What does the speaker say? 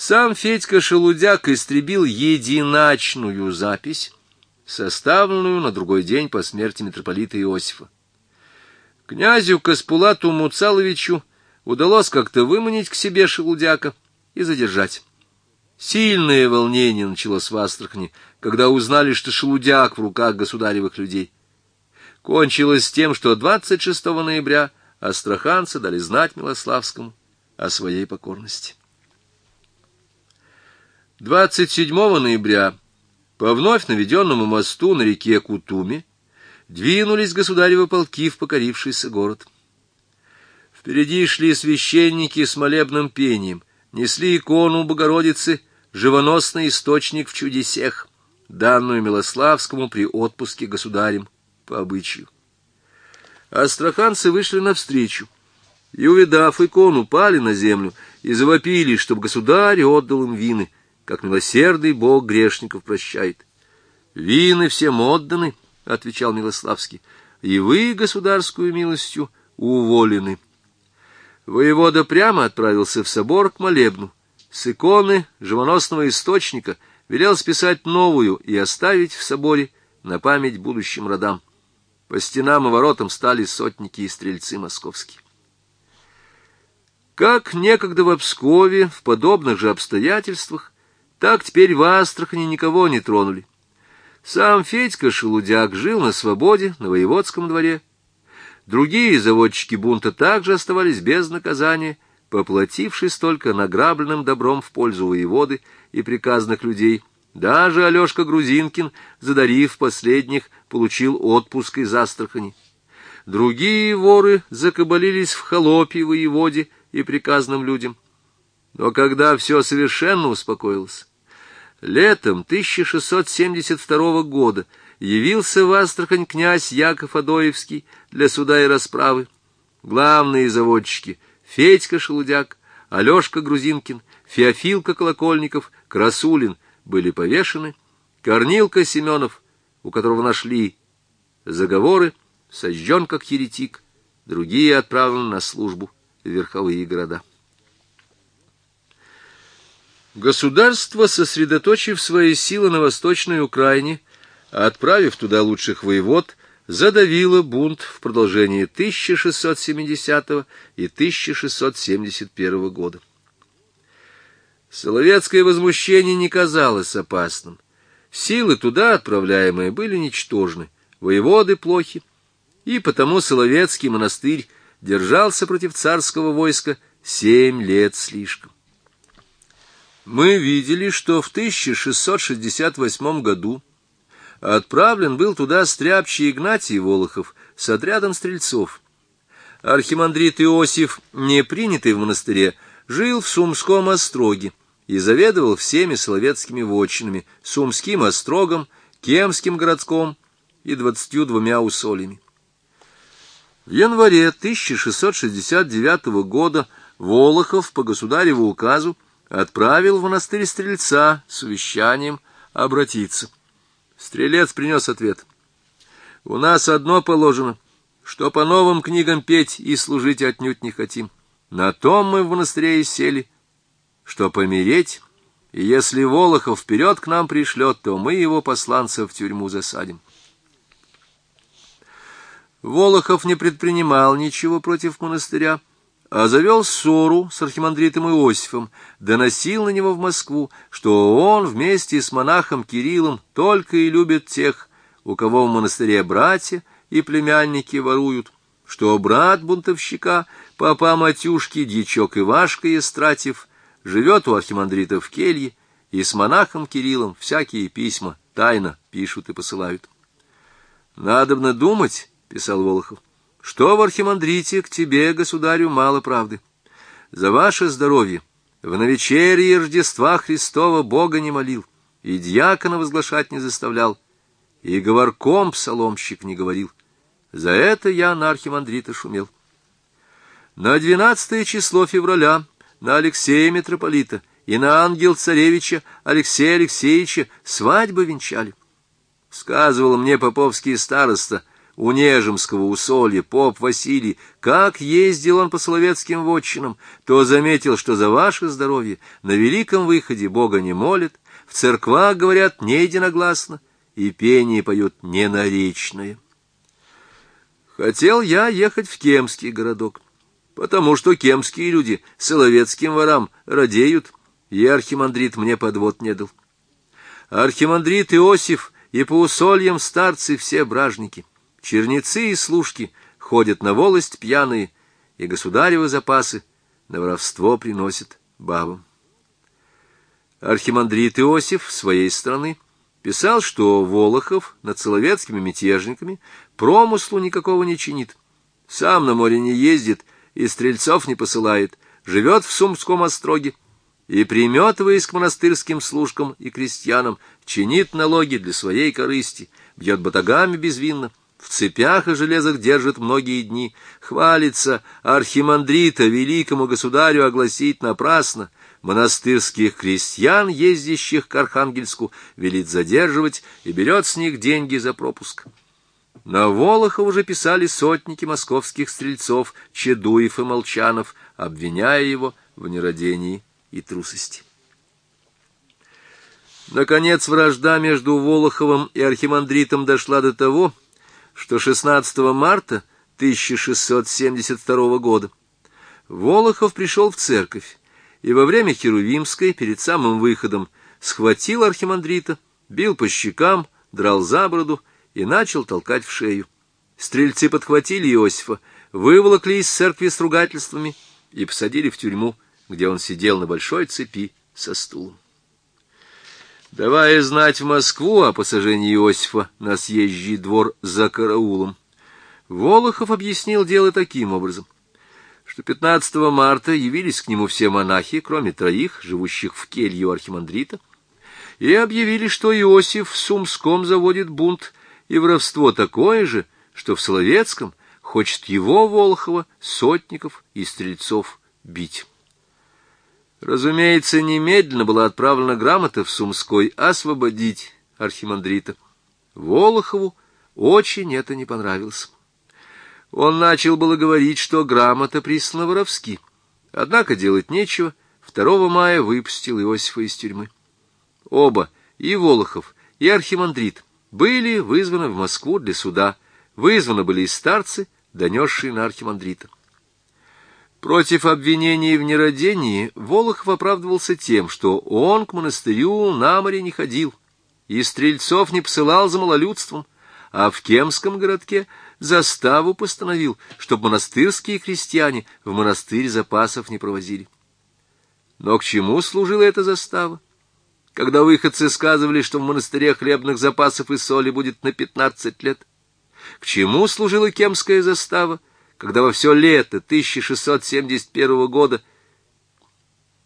Сам Федька Шелудяк истребил единачную запись, составленную на другой день по смерти митрополита Иосифа. Князю Каспулату Муцаловичу удалось как-то выманить к себе Шелудяка и задержать. Сильное волнение началось в Астрахани, когда узнали, что Шелудяк в руках государевых людей. Кончилось тем, что 26 ноября астраханцы дали знать Милославскому о своей покорности. 27 ноября по вновь наведенному мосту на реке Кутуме двинулись государевы полки в покорившийся город. Впереди шли священники с молебным пением, несли икону Богородицы, живоносный источник в чудесех, данную Милославскому при отпуске государем по обычаю. Астраханцы вышли навстречу, и, увидав икону, пали на землю и завопили, чтобы государь отдал им вины, как милосердный Бог грешников прощает. «Вины всем отданы», — отвечал Милославский, — «и вы, государскую милостью, уволены». Воевода прямо отправился в собор к молебну. С иконы живоносного источника велел списать новую и оставить в соборе на память будущим родам. По стенам и воротам стали сотники и стрельцы московские. Как некогда в Пскове, в подобных же обстоятельствах, так теперь в Астрахани никого не тронули. Сам Федька Шелудяк жил на свободе, на воеводском дворе. Другие заводчики бунта также оставались без наказания, поплатившись только награбленным добром в пользу воеводы и приказных людей. Даже Алешка Грузинкин, задарив последних, получил отпуск из Астрахани. Другие воры закабалились в холопе воеводе и приказным людям. Но когда все совершенно успокоилось, летом 1672 года явился в Астрахань князь Яков Адоевский для суда и расправы. Главные заводчики — Федька Шелудяк, Алешка Грузинкин, Феофилка Колокольников, Красулин — были повешены. Корнилка Семенов, у которого нашли заговоры, сожжен как еретик, другие отправлены на службу в верховые города. Государство, сосредоточив свои силы на Восточной Украине, отправив туда лучших воевод, задавило бунт в продолжении 1670 и 1671 года. Соловецкое возмущение не казалось опасным. Силы туда отправляемые были ничтожны, воеводы плохи, и потому Соловецкий монастырь держался против царского войска 7 лет слишком. Мы видели, что в 1668 году отправлен был туда стряпчий Игнатий Волохов с отрядом стрельцов. Архимандрит Иосиф, не принятый в монастыре, жил в Сумском остроге и заведовал всеми соловецкими вотчинами, Сумским острогом, Кемским городком и 22 усольями. В январе 1669 года Волохов по государеву указу отправил в монастырь стрельца с увещанием обратиться. Стрелец принес ответ: «У нас одно положено, что по новым книгам петь и служить отнюдь не хотим. На том мы в монастыре и сели, что помереть, и если Волохов вперед к нам пришлет, то мы его посланцев в тюрьму засадим». Волохов не предпринимал ничего против монастыря, а завел ссору с архимандритом Иосифом, доносил на него в Москву, что он вместе с монахом Кириллом только и любит тех, у кого в монастыре братья и племянники воруют, что брат бунтовщика, папа Матюшки, дьячок Ивашка Естратьев, живет у архимандрита в келье, и с монахом Кириллом всякие письма тайно пишут и посылают. «Надобно думать, — писал Волохов, — что в архимандрите к тебе, государю, мало правды. За ваше здоровье в новечерье Рождества Христова Бога не молил, и дьякона возглашать не заставлял, и говорком псаломщик не говорил. За это я на архимандрита шумел. На 12 число февраля на Алексея митрополита и на ангел-царевича Алексея Алексеевича свадьбы венчали. Сказывал мне поповский староста, у Нежемского усолья поп Василий, как ездил он по соловецким вотчинам, то заметил, что за ваше здоровье на великом выходе Бога не молят, в церквах говорят не единогласно, и пение поют ненаречное. Хотел я ехать в Кемский городок, потому что кемские люди соловецким ворам радеют, и архимандрит мне подвод не дал. Архимандрит Иосиф и по усольям старцы все бражники, черницы и служки ходят на волость пьяные, и государевы запасы на воровство приносят бабам. Архимандрит Иосиф с своей стороны писал, что Волохов над соловецкими мятежниками промыслу никакого не чинит, сам на море не ездит и стрельцов не посылает, живет в Сумском остроге, и, приметываясь к монастырским служкам и крестьянам, чинит налоги для своей корысти, бьет батагами безвинно, в цепях и железах держит многие дни, хвалится архимандрита великому государю огласить напрасно, монастырских крестьян, ездящих к Архангельску, велит задерживать и берет с них деньги за пропуск. На Волохова уже писали сотники московских стрельцов Чедуев и Молчанов, обвиняя его в нерадении и трусости. Наконец, вражда между Волоховым и архимандритом дошла до того, что 16 марта 1672 года Волохов пришел в церковь и во время Херувимской, перед самым выходом, схватил архимандрита, бил по щекам, драл за бороду и начал толкать в шею. Стрельцы подхватили Иосифа, выволокли из церкви с ругательствами и посадили в тюрьму, где он сидел на большой цепи со стулом. Давая знать в Москву о посажении Иосифа на съезжий двор за караулом, Волохов объяснил дело таким образом, что 15 марта явились к нему все монахи, кроме 3, живущих в келью архимандрита, и объявили, что Иосиф в Сумском заводит бунт и воровство такое же, что в Соловецком хочет его, Волохова, сотников и стрельцов бить. Разумеется, немедленно была отправлена грамота в Сумской освободить архимандрита. Волохову очень это не понравилось. Он начал было говорить, что грамота прислана воровски. Однако делать нечего, 2 мая выпустил Иосифа из тюрьмы. Оба, и Волохов, и архимандрит, были вызваны в Москву для суда. Вызваны были и старцы, донесшие на архимандрита. Против обвинений в нерадении Волохов оправдывался тем, что он к монастырю на море не ходил, и стрельцов не посылал за малолюдством, а в Кемском городке заставу постановил, чтобы монастырские крестьяне в монастырь запасов не провозили. Но к чему служила эта застава? Когда выходцы сказывали, что в монастыре хлебных запасов и соли будет на 15 лет? К чему служила Кемская застава, когда во все лето 1671 года